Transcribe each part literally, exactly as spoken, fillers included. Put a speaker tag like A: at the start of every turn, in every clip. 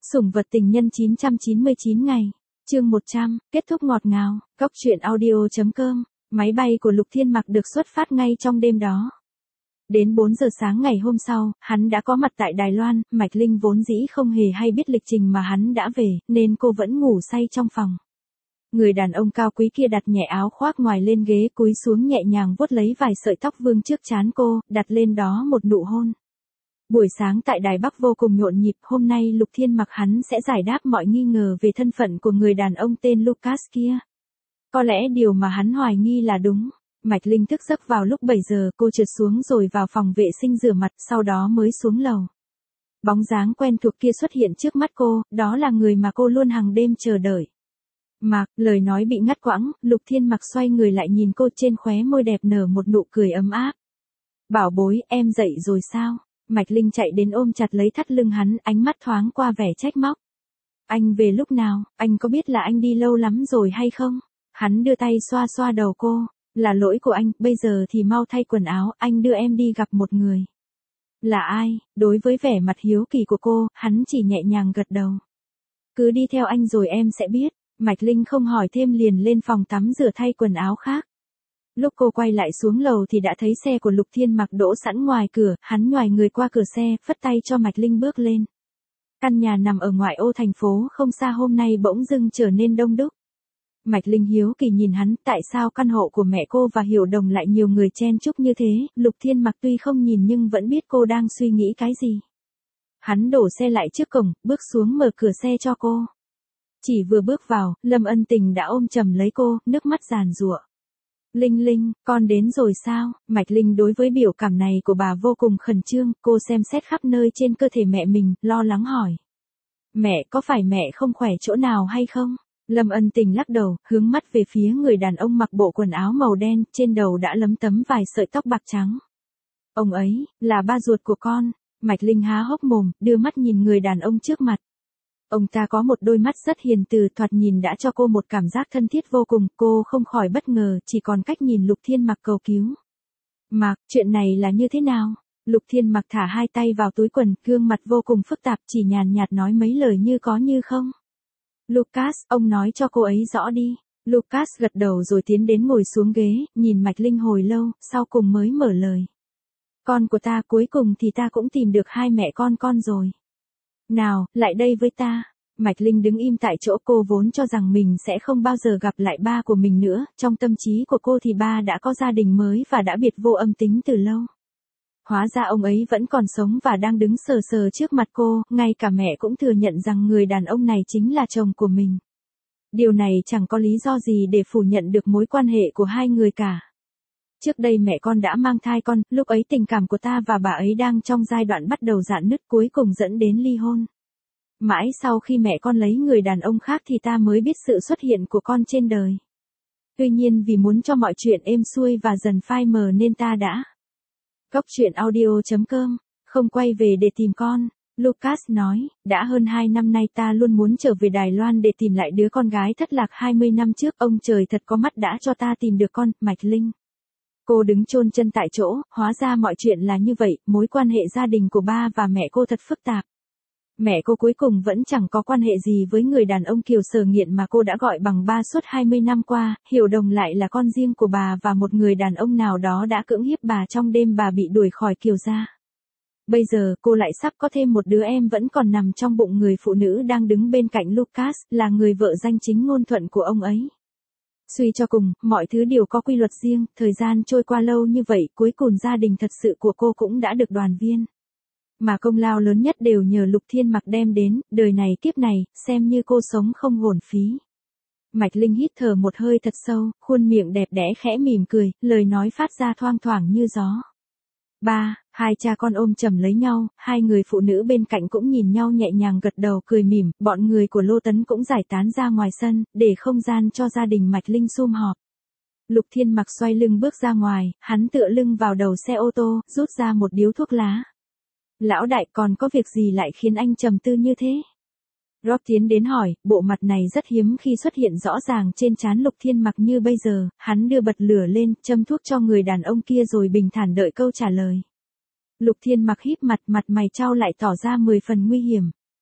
A: Sủng vật tình nhân chín trăm chín mươi chín ngày. Chương một trăm, kết thúc ngọt ngào. Cóc truyện audio chấm com. Máy bay của Lục Thiên Mặc được xuất phát ngay trong đêm đó. Đến bốn giờ sáng ngày hôm sau, hắn đã có mặt tại Đài Loan. Mạch Linh vốn dĩ không hề hay biết lịch trình mà hắn đã về, nên cô vẫn ngủ say trong phòng. Người đàn ông cao quý kia đặt nhẹ áo khoác ngoài lên ghế, cúi xuống nhẹ nhàng vuốt lấy vài sợi tóc vương trước trán cô, đặt lên đó một nụ hôn. Buổi sáng tại Đài Bắc vô cùng nhộn nhịp, hôm nay Lục Thiên Mặc hắn sẽ giải đáp mọi nghi ngờ về thân phận của người đàn ông tên Lucas kia. Có lẽ điều mà hắn hoài nghi là đúng. Mạch Linh thức giấc vào lúc bảy giờ, cô trượt xuống rồi vào phòng vệ sinh rửa mặt, sau đó mới xuống lầu. Bóng dáng quen thuộc kia xuất hiện trước mắt cô, đó là người mà cô luôn hàng đêm chờ đợi. Mặc, lời nói bị ngắt quãng, Lục Thiên Mặc xoay người lại nhìn cô, trên khóe môi đẹp nở một nụ cười ấm áp. Bảo bối, em dậy rồi sao? Mạch Linh chạy đến ôm chặt lấy thắt lưng hắn, ánh mắt thoáng qua vẻ trách móc. Anh về lúc nào, anh có biết là anh đi lâu lắm rồi hay không? Hắn đưa tay xoa xoa đầu cô. Là lỗi của anh, bây giờ thì mau thay quần áo, anh đưa em đi gặp một người. Là ai? Đối với vẻ mặt hiếu kỳ của cô, hắn chỉ nhẹ nhàng gật đầu. Cứ đi theo anh rồi em sẽ biết. Mạch Linh không hỏi thêm liền lên phòng tắm rửa thay quần áo khác. Lúc cô quay lại xuống lầu thì đã thấy xe của Lục Thiên Mặc đỗ sẵn ngoài cửa, hắn nhoài người qua cửa xe, phất tay cho Mạch Linh bước lên. Căn nhà nằm ở ngoại ô thành phố không xa hôm nay bỗng dưng trở nên đông đúc. Mạch Linh hiếu kỳ nhìn hắn, tại sao căn hộ của mẹ cô và Hiểu Đồng lại nhiều người chen chúc như thế? Lục Thiên Mặc tuy không nhìn nhưng vẫn biết cô đang suy nghĩ cái gì. Hắn đổ xe lại trước cổng, bước xuống mở cửa xe cho cô. Chỉ vừa bước vào, Lâm Ân Tình đã ôm chầm lấy cô, nước mắt giàn giụa. Linh Linh, con đến rồi sao? Mạch Linh đối với biểu cảm này của bà vô cùng khẩn trương, cô xem xét khắp nơi trên cơ thể mẹ mình, lo lắng hỏi. Mẹ, có phải mẹ không khỏe chỗ nào hay không? Lâm Ân Tình lắc đầu, hướng mắt về phía người đàn ông mặc bộ quần áo màu đen, trên đầu đã lấm tấm vài sợi tóc bạc trắng. Ông ấy, là ba ruột của con. Mạch Linh há hốc mồm, đưa mắt nhìn người đàn ông trước mặt. Ông ta có một đôi mắt rất hiền từ, thoạt nhìn đã cho cô một cảm giác thân thiết vô cùng, cô không khỏi bất ngờ, chỉ còn cách nhìn Lục Thiên Mặc cầu cứu. Mặc, chuyện này là như thế nào? Lục Thiên Mặc thả hai tay vào túi quần, gương mặt vô cùng phức tạp, chỉ nhàn nhạt nói mấy lời như có như không. Lucas, ông nói cho cô ấy rõ đi. Lucas gật đầu rồi tiến đến ngồi xuống ghế, nhìn Mạch Linh hồi lâu, sau cùng mới mở lời. Con của ta, cuối cùng thì ta cũng tìm được hai mẹ con con rồi. Nào, lại đây với ta. Mạch Linh đứng im tại chỗ, cô vốn cho rằng mình sẽ không bao giờ gặp lại ba của mình nữa, trong tâm trí của cô thì ba đã có gia đình mới và đã biệt vô âm tính từ lâu. Hóa ra ông ấy vẫn còn sống và đang đứng sờ sờ trước mặt cô, ngay cả mẹ cũng thừa nhận rằng người đàn ông này chính là chồng của mình. Điều này chẳng có lý do gì để phủ nhận được mối quan hệ của hai người cả. Trước đây mẹ con đã mang thai con, lúc ấy tình cảm của ta và bà ấy đang trong giai đoạn bắt đầu rạn nứt, cuối cùng dẫn đến ly hôn. Mãi sau khi mẹ con lấy người đàn ông khác thì ta mới biết sự xuất hiện của con trên đời. Tuy nhiên vì muốn cho mọi chuyện êm xuôi và dần phai mờ nên ta đã. Cóc truyện audio chấm com, không quay về để tìm con. Lucas nói, đã hơn hai năm nay ta luôn muốn trở về Đài Loan để tìm lại đứa con gái thất lạc hai mươi năm trước, ông trời thật có mắt đã cho ta tìm được con. Mạch Linh. Cô đứng chôn chân tại chỗ, hóa ra mọi chuyện là như vậy, mối quan hệ gia đình của ba và mẹ cô thật phức tạp. Mẹ cô cuối cùng vẫn chẳng có quan hệ gì với người đàn ông Kiều Sở Nghiện mà cô đã gọi bằng ba suốt hai mươi năm qua, Hiểu Đồng lại là con riêng của bà và một người đàn ông nào đó đã cưỡng hiếp bà trong đêm bà bị đuổi khỏi Kiều gia. Bây giờ cô lại sắp có thêm một đứa em vẫn còn nằm trong bụng người phụ nữ đang đứng bên cạnh Lucas, là người vợ danh chính ngôn thuận của ông ấy. Suy cho cùng, mọi thứ đều có quy luật riêng, thời gian trôi qua lâu như vậy, cuối cùng gia đình thật sự của cô cũng đã được đoàn viên. Mà công lao lớn nhất đều nhờ Lục Thiên Mặc đem đến, đời này kiếp này, xem như cô sống không uổng phí. Mạch Linh hít thở một hơi thật sâu, khuôn miệng đẹp đẽ khẽ mỉm cười, lời nói phát ra thoang thoảng như gió. Ba, hai cha con ôm chầm lấy nhau, hai người phụ nữ bên cạnh cũng nhìn nhau nhẹ nhàng gật đầu cười mỉm, bọn người của Lô Tấn cũng giải tán ra ngoài sân, để không gian cho gia đình Mạch Linh sum họp. Lục Thiên Mặc xoay lưng bước ra ngoài, hắn tựa lưng vào đầu xe ô tô, rút ra một điếu thuốc lá. Lão đại, còn có việc gì lại khiến anh trầm tư như thế? Rob tiến đến hỏi, bộ mặt này rất hiếm khi xuất hiện rõ ràng trên trán Lục Thiên Mặc như bây giờ, hắn đưa bật lửa lên, châm thuốc cho người đàn ông kia rồi bình thản đợi câu trả lời. Lục Thiên Mặc híp mặt, mặt mày chau lại tỏ ra mười phần nguy hiểm.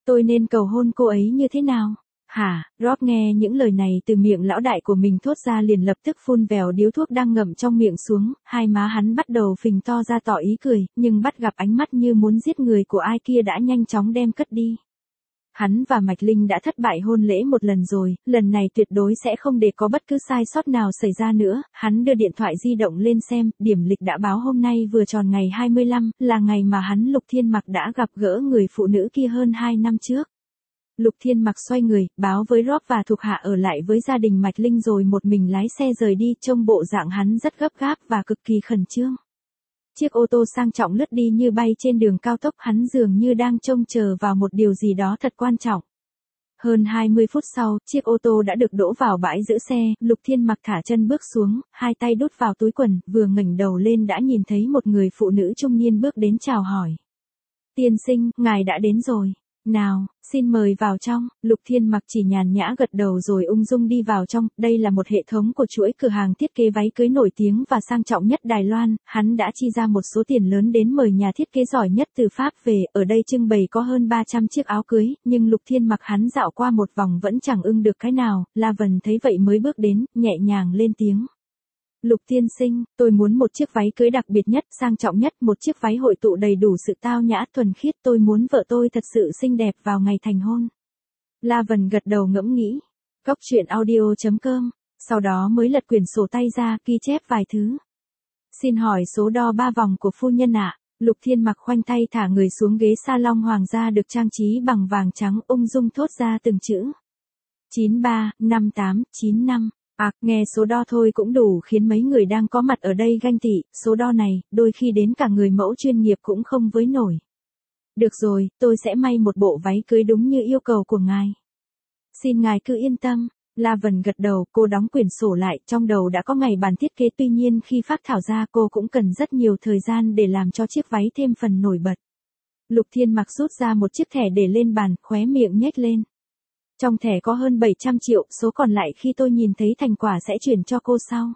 A: Tôi nên cầu hôn cô ấy như thế nào? Hả? Rob nghe những lời này từ miệng lão đại của mình thốt ra liền lập tức phun vèo điếu thuốc đang ngậm trong miệng xuống, hai má hắn bắt đầu phình to ra tỏ ý cười, nhưng bắt gặp ánh mắt như muốn giết người của ai kia đã nhanh chóng đem cất đi. Hắn và Mạch Linh đã thất bại hôn lễ một lần rồi, lần này tuyệt đối sẽ không để có bất cứ sai sót nào xảy ra nữa. Hắn đưa điện thoại di động lên xem, điểm lịch đã báo hôm nay vừa tròn ngày hai mươi lăm, là ngày mà hắn Lục Thiên Mặc đã gặp gỡ người phụ nữ kia hơn hai năm trước. Lục Thiên Mặc xoay người, báo với Rob và thuộc hạ ở lại với gia đình Mạch Linh rồi một mình lái xe rời đi, trông bộ dạng hắn rất gấp gáp và cực kỳ khẩn trương. Chiếc ô tô sang trọng lướt đi như bay trên đường cao tốc, hắn dường như đang trông chờ vào một điều gì đó thật quan trọng. Hơn hai mươi phút sau, chiếc ô tô đã được đỗ vào bãi giữ xe, Lục Thiên Mặc thả chân bước xuống, hai tay đút vào túi quần, vừa ngẩng đầu lên đã nhìn thấy một người phụ nữ trung niên bước đến chào hỏi. Tiên sinh, ngài đã đến rồi. Nào, xin mời vào trong. Lục Thiên Mặc chỉ nhàn nhã gật đầu rồi ung dung đi vào trong. Đây là một hệ thống của chuỗi cửa hàng thiết kế váy cưới nổi tiếng và sang trọng nhất Đài Loan. Hắn đã chi ra một số tiền lớn đến mời nhà thiết kế giỏi nhất từ Pháp về. Ở đây trưng bày có hơn ba trăm chiếc áo cưới, nhưng Lục Thiên Mặc hắn dạo qua một vòng vẫn chẳng ưng được cái nào. La Vân thấy vậy mới bước đến, nhẹ nhàng lên tiếng. Lục tiên sinh, tôi muốn một chiếc váy cưới đặc biệt nhất, sang trọng nhất, một chiếc váy hội tụ đầy đủ sự tao nhã thuần khiết, tôi muốn vợ tôi thật sự xinh đẹp vào ngày thành hôn. La Vân gật đầu ngẫm nghĩ. Góc truyện audio chấm com, sau đó mới lật quyển sổ tay ra, ghi chép vài thứ. Xin hỏi số đo ba vòng của phu nhân ạ. Lục Thiên Mặc khoanh tay thả người xuống ghế salon hoàng gia được trang trí bằng vàng trắng, ung dung thốt ra từng chữ. chín ba, năm tám, chín năm. À, nghe số đo thôi cũng đủ khiến mấy người đang có mặt ở đây ganh tị, số đo này, đôi khi đến cả người mẫu chuyên nghiệp cũng không với nổi. Được rồi, tôi sẽ may một bộ váy cưới đúng như yêu cầu của ngài. Xin ngài cứ yên tâm. La Vân gật đầu, cô đóng quyển sổ lại, trong đầu đã có ngày bản thiết kế, tuy nhiên khi phác thảo ra cô cũng cần rất nhiều thời gian để làm cho chiếc váy thêm phần nổi bật. Lục Thiên Mặc rút ra một chiếc thẻ để lên bàn, khóe miệng nhếch lên. Trong thẻ có hơn bảy trăm triệu, số còn lại khi tôi nhìn thấy thành quả sẽ chuyển cho cô sau.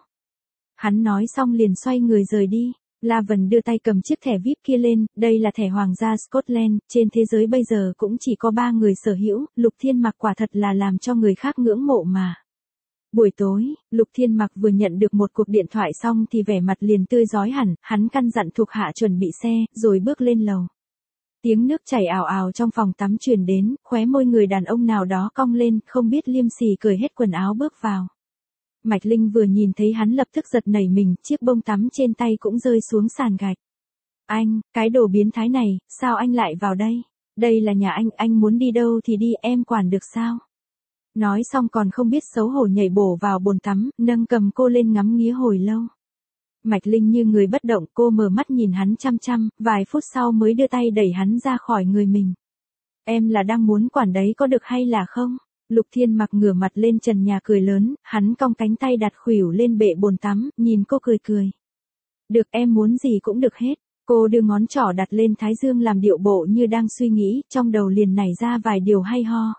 A: Hắn nói xong liền xoay người rời đi. La Vân đưa tay cầm chiếc thẻ vi ai pi kia lên, đây là thẻ Hoàng gia Scotland, trên thế giới bây giờ cũng chỉ có ba người sở hữu, Lục Thiên Mặc quả thật là làm cho người khác ngưỡng mộ mà. Buổi tối, Lục Thiên Mặc vừa nhận được một cuộc điện thoại xong thì vẻ mặt liền tươi rói hẳn, hắn căn dặn thuộc hạ chuẩn bị xe, rồi bước lên lầu. Tiếng nước chảy ào ào trong phòng tắm truyền đến, khóe môi người đàn ông nào đó cong lên, không biết liêm sỉ cởi hết quần áo bước vào. Mạch Linh vừa nhìn thấy hắn lập tức giật nảy mình, chiếc bông tắm trên tay cũng rơi xuống sàn gạch. Anh, cái đồ biến thái này, sao anh lại vào đây? Đây là nhà anh, anh muốn đi đâu thì đi, em quản được sao? Nói xong còn không biết xấu hổ nhảy bổ vào bồn tắm, nâng cầm cô lên ngắm nghía hồi lâu. Mạch Linh như người bất động, cô mở mắt nhìn hắn chăm chăm, vài phút sau mới đưa tay đẩy hắn ra khỏi người mình. Em là đang muốn quản đấy có được hay là không? Lục Thiên Mặc ngửa mặt lên trần nhà cười lớn, hắn cong cánh tay đặt khuỷu lên bệ bồn tắm, nhìn cô cười cười. Được, em muốn gì cũng được hết. Cô đưa ngón trỏ đặt lên thái dương làm điệu bộ như đang suy nghĩ, trong đầu liền nảy ra vài điều hay ho.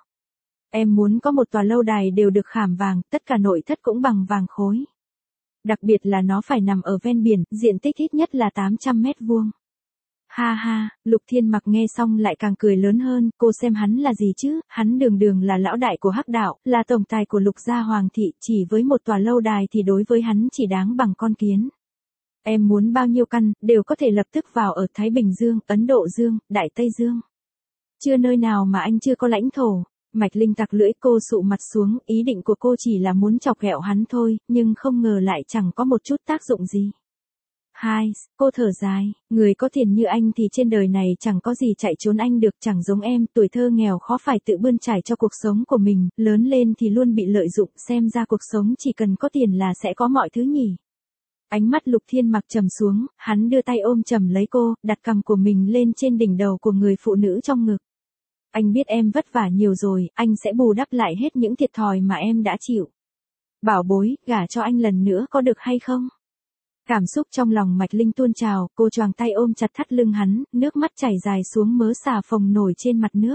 A: Em muốn có một tòa lâu đài đều được khảm vàng, tất cả nội thất cũng bằng vàng khối. Đặc biệt là nó phải nằm ở ven biển, diện tích ít nhất là tám trăm mét vuông. Ha ha, Lục Thiên Mặc nghe xong lại càng cười lớn hơn, cô xem hắn là gì chứ, hắn đường đường là lão đại của Hắc đạo, là tổng tài của Lục gia Hoàng thị, chỉ với một tòa lâu đài thì đối với hắn chỉ đáng bằng con kiến. Em muốn bao nhiêu căn, đều có thể lập tức vào ở Thái Bình Dương, Ấn Độ Dương, Đại Tây Dương. Chưa nơi nào mà anh chưa có lãnh thổ. Mạch Linh tặc lưỡi, cô sụ mặt xuống, ý định của cô chỉ là muốn chọc ghẹo hắn thôi, nhưng không ngờ lại chẳng có một chút tác dụng gì. Hai, cô thở dài, người có tiền như anh thì trên đời này chẳng có gì chạy trốn anh được, chẳng giống em, tuổi thơ nghèo khó phải tự bươn trải cho cuộc sống của mình, lớn lên thì luôn bị lợi dụng, xem ra cuộc sống chỉ cần có tiền là sẽ có mọi thứ nhỉ. Ánh mắt Lục Thiên Mặc trầm xuống, hắn đưa tay ôm chầm lấy cô, đặt cằm của mình lên trên đỉnh đầu của người phụ nữ trong ngực. Anh biết em vất vả nhiều rồi, anh sẽ bù đắp lại hết những thiệt thòi mà em đã chịu. Bảo bối, gả cho anh lần nữa có được hay không? Cảm xúc trong lòng Mạch Linh tuôn trào, cô choàng tay ôm chặt thắt lưng hắn, nước mắt chảy dài xuống mớ xà phòng nổi trên mặt nước.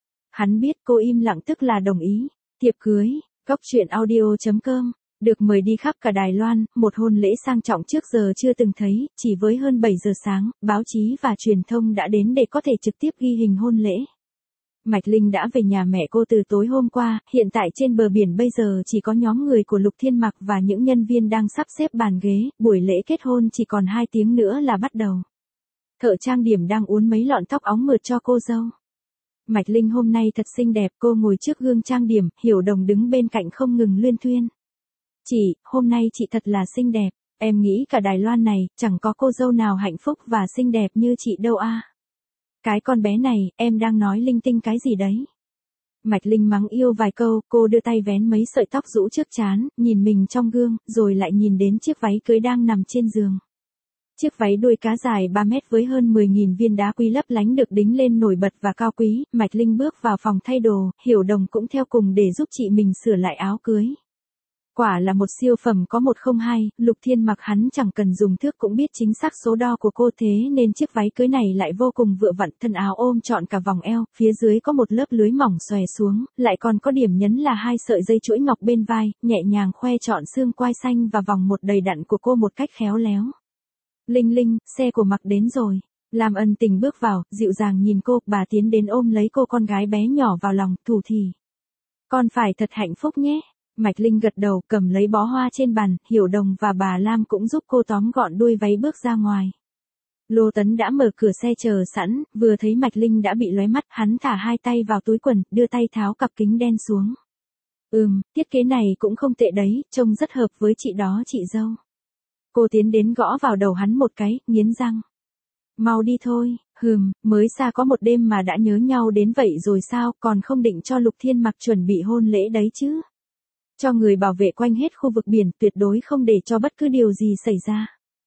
A: Hắn biết cô im lặng tức là đồng ý. Thiệp cưới, góc truyện audio chấm com. Được mời đi khắp cả Đài Loan, một hôn lễ sang trọng trước giờ chưa từng thấy, chỉ với hơn bảy giờ sáng, báo chí và truyền thông đã đến để có thể trực tiếp ghi hình hôn lễ. Mạch Linh đã về nhà mẹ cô từ tối hôm qua, hiện tại trên bờ biển bây giờ chỉ có nhóm người của Lục Thiên Mặc và những nhân viên đang sắp xếp bàn ghế, buổi lễ kết hôn chỉ còn hai tiếng nữa là bắt đầu. Thợ trang điểm đang uốn mấy lọn tóc óng mượt cho cô dâu. Mạch Linh hôm nay thật xinh đẹp, cô ngồi trước gương trang điểm, Hiểu Đồng đứng bên cạnh không ngừng luyên thuyên. Chị, hôm nay chị thật là xinh đẹp, em nghĩ cả Đài Loan này, chẳng có cô dâu nào hạnh phúc và xinh đẹp như chị đâu a. Cái con bé này, em đang nói linh tinh cái gì đấy? Mạch Linh mắng yêu vài câu, cô đưa tay vén mấy sợi tóc rũ trước trán, nhìn mình trong gương, rồi lại nhìn đến chiếc váy cưới đang nằm trên giường. Chiếc váy đuôi cá dài ba mét với hơn mười nghìn viên đá quý lấp lánh được đính lên nổi bật và cao quý, Mạch Linh bước vào phòng thay đồ, Hiểu Đồng cũng theo cùng để giúp chị mình sửa lại áo cưới. Quả là một siêu phẩm có một không hai, Lục Thiên Mặc hắn chẳng cần dùng thước cũng biết chính xác số đo của cô, thế nên chiếc váy cưới này lại vô cùng vừa vặn, thân áo ôm trọn cả vòng eo, phía dưới có một lớp lưới mỏng xòe xuống, lại còn có điểm nhấn là hai sợi dây chuỗi ngọc bên vai, nhẹ nhàng khoe trọn xương quai xanh và vòng một đầy đặn của cô một cách khéo léo. Linh Linh, xe của Mặc đến rồi. Lam Ân Tình bước vào, dịu dàng nhìn cô, bà tiến đến ôm lấy cô con gái bé nhỏ vào lòng, thủ thỉ. Con phải thật hạnh phúc nhé. Mạch Linh gật đầu, cầm lấy bó hoa trên bàn, Hiểu Đồng và bà Lam cũng giúp cô tóm gọn đuôi váy bước ra ngoài. Lô Tấn đã mở cửa xe chờ sẵn, vừa thấy Mạch Linh đã bị lóe mắt, hắn thả hai tay vào túi quần, đưa tay tháo cặp kính đen xuống. Ừm, thiết kế này cũng không tệ đấy, trông rất hợp với chị đó chị dâu. Cô tiến đến gõ vào đầu hắn một cái, nghiến răng. Mau đi thôi, hừm, mới xa có một đêm mà đã nhớ nhau đến vậy rồi sao, còn không định cho Lục Thiên Mặc chuẩn bị hôn lễ đấy chứ. Cho người bảo vệ quanh hết khu vực biển, tuyệt đối không để cho bất cứ điều gì xảy ra.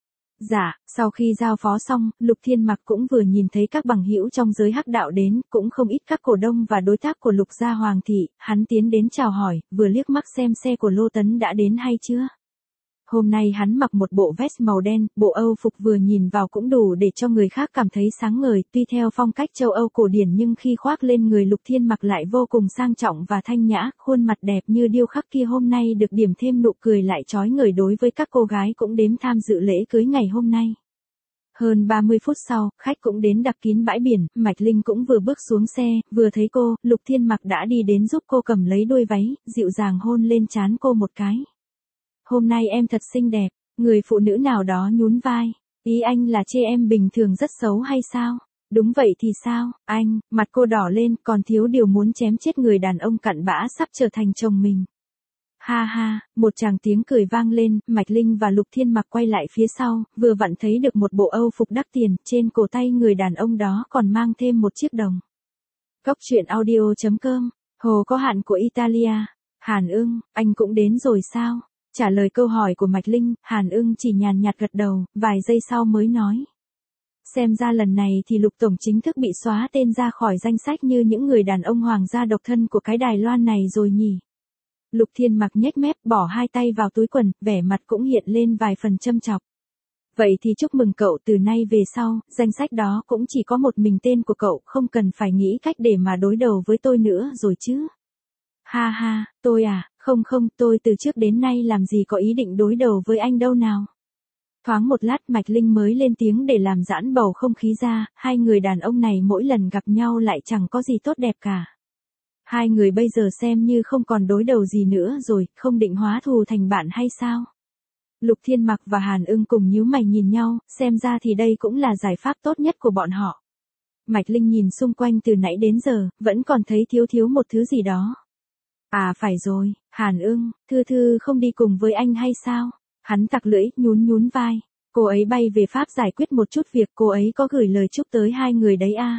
A: Dạ, sau khi giao phó xong, Lục Thiên Mặc cũng vừa nhìn thấy các bằng hữu trong giới hắc đạo đến, cũng không ít các cổ đông và đối tác của Lục gia Hoàng thị, hắn tiến đến chào hỏi, vừa liếc mắt xem xe của Lô Tấn đã đến hay chưa. Hôm nay hắn mặc một bộ vest màu đen, bộ Âu phục vừa nhìn vào cũng đủ để cho người khác cảm thấy sáng ngời, tuy theo phong cách châu Âu cổ điển nhưng khi khoác lên người Lục Thiên Mặc lại vô cùng sang trọng và thanh nhã, khuôn mặt đẹp như điêu khắc kia hôm nay được điểm thêm nụ cười lại chói người đối với các cô gái cũng đến tham dự lễ cưới ngày hôm nay. Hơn ba mươi phút sau, khách cũng đến đặt kín bãi biển, Mạch Linh cũng vừa bước xuống xe, vừa thấy cô, Lục Thiên Mặc đã đi đến giúp cô cầm lấy đuôi váy, dịu dàng hôn lên trán cô một cái. Hôm nay em thật xinh đẹp, người phụ nữ nào đó nhún vai. Ý anh là chê em bình thường rất xấu hay sao? Đúng vậy thì sao, anh, mặt cô đỏ lên, còn thiếu điều muốn chém chết người đàn ông cặn bã sắp trở thành chồng mình. Ha ha, một tràng tiếng cười vang lên, Mạch Linh và Lục Thiên Mặc quay lại phía sau, vừa vặn thấy được một bộ Âu phục đắt tiền, trên cổ tay người đàn ông đó còn mang thêm một chiếc đồng. Cốc truyện audio chấm com, Hồ có hạn của Italia. Hàn Ưng, anh cũng đến rồi sao? Trả lời câu hỏi của Mạch Linh, Hàn Ưng chỉ nhàn nhạt gật đầu, vài giây sau mới nói. Xem ra lần này thì Lục Tổng chính thức bị xóa tên ra khỏi danh sách như những người đàn ông hoàng gia độc thân của cái Đài Loan này rồi nhỉ. Lục Thiên Mặc nhếch mép, bỏ hai tay vào túi quần, vẻ mặt cũng hiện lên vài phần châm chọc. Vậy thì chúc mừng cậu, từ nay về sau, danh sách đó cũng chỉ có một mình tên của cậu, không cần phải nghĩ cách để mà đối đầu với tôi nữa rồi chứ. Ha ha, tôi à, không không, tôi từ trước đến nay làm gì có ý định đối đầu với anh đâu nào. Thoáng một lát Mạch Linh mới lên tiếng để làm giãn bầu không khí ra, hai người đàn ông này mỗi lần gặp nhau lại chẳng có gì tốt đẹp cả. Hai người bây giờ xem như không còn đối đầu gì nữa rồi, không định hóa thù thành bạn hay sao? Lục Thiên Mặc và Hàn Ưng cùng nhíu mày nhìn nhau, xem ra thì đây cũng là giải pháp tốt nhất của bọn họ. Mạch Linh nhìn xung quanh từ nãy đến giờ, vẫn còn thấy thiếu thiếu một thứ gì đó. À phải rồi, Hàn Ưng, Thư Thư không đi cùng với anh hay sao? Hắn tặc lưỡi, nhún nhún vai. Cô ấy bay về Pháp giải quyết một chút việc, cô ấy có gửi lời chúc tới hai người đấy à.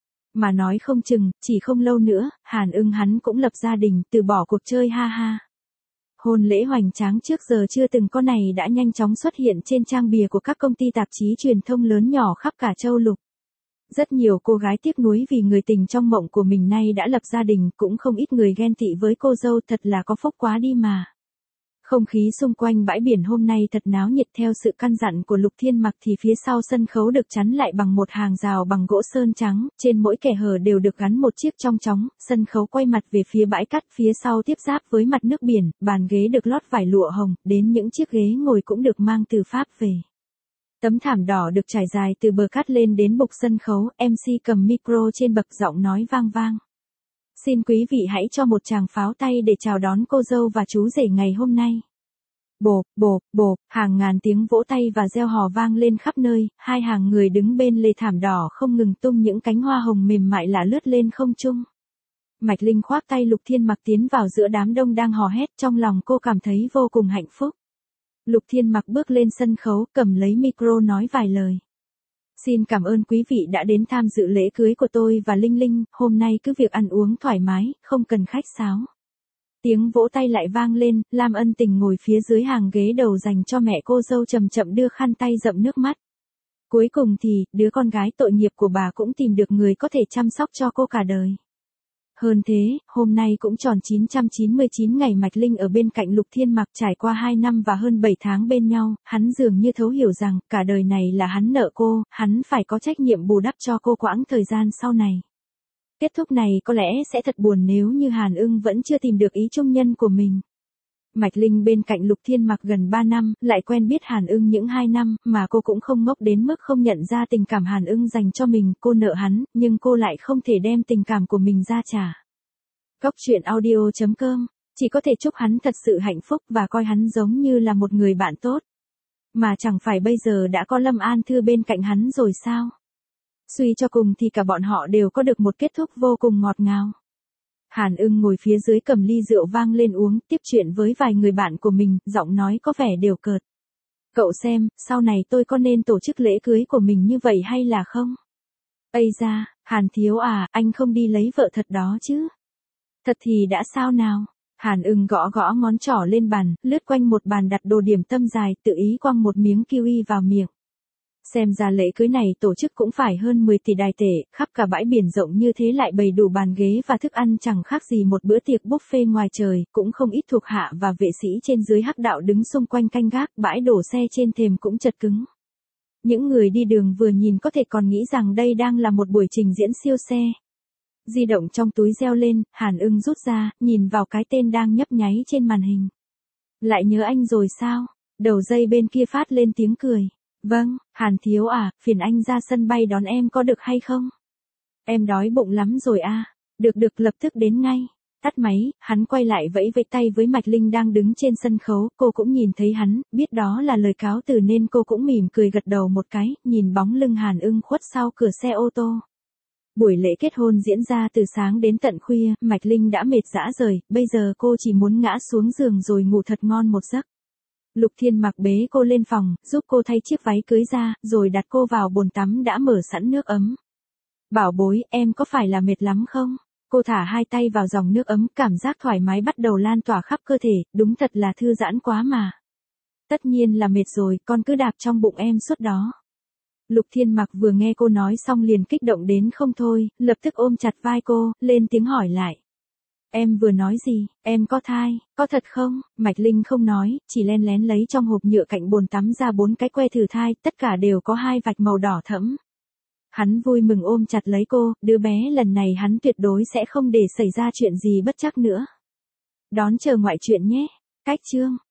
A: Mà nói không chừng, chỉ không lâu nữa, Hàn Ưng hắn cũng lập gia đình, từ bỏ cuộc chơi ha ha. Hôn lễ hoành tráng trước giờ chưa từng có này đã nhanh chóng xuất hiện trên trang bìa của các công ty tạp chí truyền thông lớn nhỏ khắp cả châu lục. Rất nhiều cô gái tiếc nuối vì người tình trong mộng của mình nay đã lập gia đình, cũng không ít người ghen tị với cô dâu, thật là có phúc quá đi mà. Không khí xung quanh bãi biển hôm nay thật náo nhiệt, theo sự căn dặn của Lục Thiên Mặc thì phía sau sân khấu được chắn lại bằng một hàng rào bằng gỗ sơn trắng, trên mỗi kẻ hở đều được gắn một chiếc chong chóng, sân khấu quay mặt về phía bãi cát, phía sau tiếp giáp với mặt nước biển, bàn ghế được lót vải lụa hồng, đến những chiếc ghế ngồi cũng được mang từ Pháp về. Tấm thảm đỏ được trải dài từ bờ cát lên đến bục sân khấu, em xê cầm micro trên bậc, giọng nói vang vang. Xin quý vị hãy cho một tràng pháo tay để chào đón cô dâu và chú rể ngày hôm nay. Bộp, bộp, bộp, hàng ngàn tiếng vỗ tay và reo hò vang lên khắp nơi, hai hàng người đứng bên lề thảm đỏ không ngừng tung những cánh hoa hồng mềm mại lả lướt lên không trung. Mạch Linh khoác tay Lục Thiên Mặc tiến vào giữa đám đông đang hò hét, trong lòng cô cảm thấy vô cùng hạnh phúc. Lục Thiên Mặc bước lên sân khấu, cầm lấy micro nói vài lời. Xin cảm ơn quý vị đã đến tham dự lễ cưới của tôi và Linh Linh, hôm nay cứ việc ăn uống thoải mái, không cần khách sáo. Tiếng vỗ tay lại vang lên, Lam Ân Tình ngồi phía dưới hàng ghế đầu dành cho mẹ cô dâu chậm chậm đưa khăn tay đẫm nước mắt. Cuối cùng thì, đứa con gái tội nghiệp của bà cũng tìm được người có thể chăm sóc cho cô cả đời. Hơn thế, hôm nay cũng tròn chín trăm chín mươi chín ngày Mạch Linh ở bên cạnh Lục Thiên Mặc, trải qua hai năm và hơn bảy tháng bên nhau, hắn dường như thấu hiểu rằng, cả đời này là hắn nợ cô, hắn phải có trách nhiệm bù đắp cho cô quãng thời gian sau này. Kết thúc này có lẽ sẽ thật buồn nếu như Hàn Ưng vẫn chưa tìm được ý chung nhân của mình. Mạch Linh bên cạnh Lục Thiên Mặc gần ba năm, lại quen biết Hàn Ưng những hai năm, mà cô cũng không ngốc đến mức không nhận ra tình cảm Hàn Ưng dành cho mình, cô nợ hắn, nhưng cô lại không thể đem tình cảm của mình ra trả. Cốc truyện audio chấm com, chỉ có thể chúc hắn thật sự hạnh phúc và coi hắn giống như là một người bạn tốt. Mà chẳng phải bây giờ đã có Lâm An Thư bên cạnh hắn rồi sao? Suy cho cùng thì cả bọn họ đều có được một kết thúc vô cùng ngọt ngào. Hàn Ưng ngồi phía dưới cầm ly rượu vang lên uống, tiếp chuyện với vài người bạn của mình, giọng nói có vẻ đều cợt. Cậu xem, sau này tôi có nên tổ chức lễ cưới của mình như vậy hay là không? Ây da, Hàn thiếu à, anh không đi lấy vợ thật đó chứ? Thật thì đã sao nào? Hàn Ưng gõ gõ ngón trỏ lên bàn, lướt quanh một bàn đặt đồ điểm tâm dài, tự ý quăng một miếng kiwi vào miệng. Xem ra lễ cưới này tổ chức cũng phải hơn mười tỷ đài tệ, khắp cả bãi biển rộng như thế lại bày đủ bàn ghế và thức ăn chẳng khác gì một bữa tiệc buffet ngoài trời, cũng không ít thuộc hạ và vệ sĩ trên dưới hắc đạo đứng xung quanh canh gác, bãi đổ xe trên thềm cũng chật cứng. Những người đi đường vừa nhìn có thể còn nghĩ rằng đây đang là một buổi trình diễn siêu xe. Di động trong túi reo lên, Hàn Ưng rút ra, nhìn vào cái tên đang nhấp nháy trên màn hình. Lại nhớ anh rồi sao? Đầu dây bên kia phát lên tiếng cười. Vâng, Hàn thiếu à, phiền anh ra sân bay đón em có được hay không? Em đói bụng lắm rồi à. Được được, lập tức đến ngay. Tắt máy, hắn quay lại vẫy vẫy tay với Mạch Linh đang đứng trên sân khấu, cô cũng nhìn thấy hắn, biết đó là lời cáo từ nên cô cũng mỉm cười gật đầu một cái, nhìn bóng lưng Hàn Ưng khuất sau cửa xe ô tô. Buổi lễ kết hôn diễn ra từ sáng đến tận khuya, Mạch Linh đã mệt rã rời, bây giờ cô chỉ muốn ngã xuống giường rồi ngủ thật ngon một giấc. Lục Thiên Mặc bế cô lên phòng, giúp cô thay chiếc váy cưới ra, rồi đặt cô vào bồn tắm đã mở sẵn nước ấm. Bảo bối, em có phải là mệt lắm không? Cô thả hai tay vào dòng nước ấm, cảm giác thoải mái bắt đầu lan tỏa khắp cơ thể, đúng thật là thư giãn quá mà. Tất nhiên là mệt rồi, con cứ đạp trong bụng em suốt đó. Lục Thiên Mặc vừa nghe cô nói xong liền kích động đến không thôi, lập tức ôm chặt vai cô, lên tiếng hỏi lại. Em vừa nói gì, em có thai, có thật không? Mạch Linh không nói, chỉ len lén lấy trong hộp nhựa cạnh bồn tắm ra bốn cái que thử thai, tất cả đều có hai vạch màu đỏ thẫm. Hắn vui mừng ôm chặt lấy cô, đứa bé lần này hắn tuyệt đối sẽ không để xảy ra chuyện gì bất trắc nữa. Đón chờ ngoại truyện nhé. Cách chương